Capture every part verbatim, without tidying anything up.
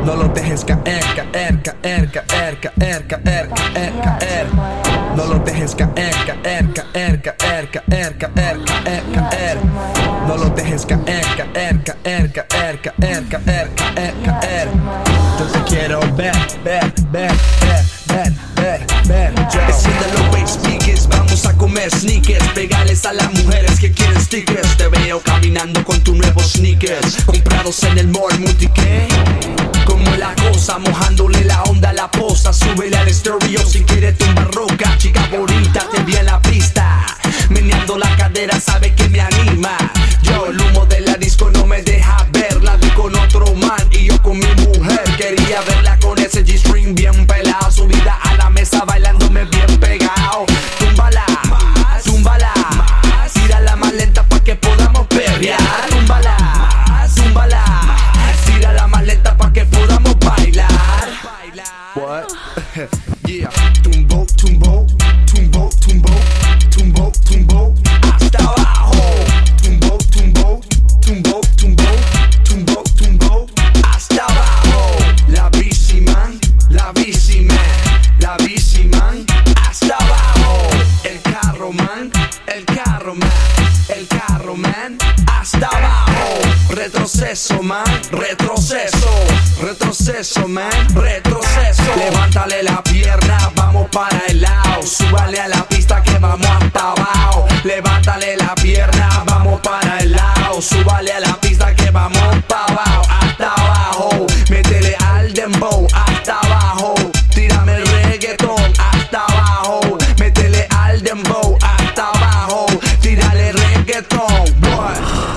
No lo dejes caer, caer, caer, caer, caer, caer, caer, caer. No lo dejes caer, caer, caer, caer, caer, caer, caer, caer. No lo dejes caer, caer, caer, caer, caer, caer, caer, caer. Yo te quiero ver, ver, ver, ver, ver, ver, ver. Enciende los bass speakers, vamos a comer sneakers. Pegales a las mujeres que quieren stickers. Te veo caminando con tu nuevo sneakers, comprados en el mall multi-qué. Como la cosa, mojándole la onda a la posa. Súbele al estéreo si quieres tumbar roca. Chica bonita, te vi en la pista, meneando la cadera, sabe que me anima. Yo, el humo de la disco no me deja verla. Vi con otro man y yo con mi mujer. Quería verla con ese G-string bien pelado, subida a la mesa bailándome bien pegado. Túmbala, túmbala, tírala más lenta pa' que podamos perrear. Túmbala, túmbala, tírala más lenta pa' que podamos bailar. What? Yeah, tumbo, tumbo, tumbo, tumbo, tumbo, tumbo, hasta abajo. Tumbo, tumbo, tumbo, tumbo, tumbo, tumbo, hasta abajo. La bici man, la bici man, la bici man, hasta abajo. El carro man, el carro man, el carro man, hasta abajo. Retroceso man, retroceso, retroceso man, retroceso. Levántale la pierna, vamos para el lado. Súbale a la pista que vamos hasta abajo. Levántale la pierna, vamos para el lado. Súbale a la pista que vamos hasta abajo, hasta abajo. Métele al dembow, hasta abajo. Tírame el reggaetón, hasta abajo. Métele al dembow, hasta abajo. Tírale reggaetón, boy.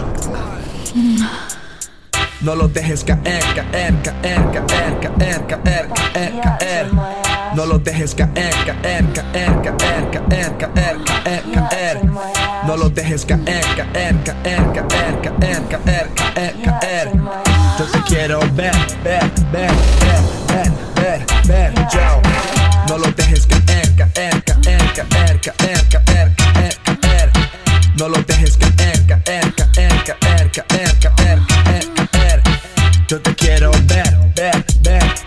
No lo dejes caer, caer, caer, caer, caer, caer, caer, caer. No lo dejes caer, caer, caer, caer, caer, caer, caer, caer. No lo dejes caer, caer, caer, caer, caer, caer, caer, caer. Yo te quiero ver, ver, ver, ver, ver, ver, ver, yo. No lo dejes caer, caer, caer, caer, caer, caer, caer, caer. No lo dejes caer, caer, caer, caer, caer, caer, caer, caer. Yo te quiero ver, ver, ver.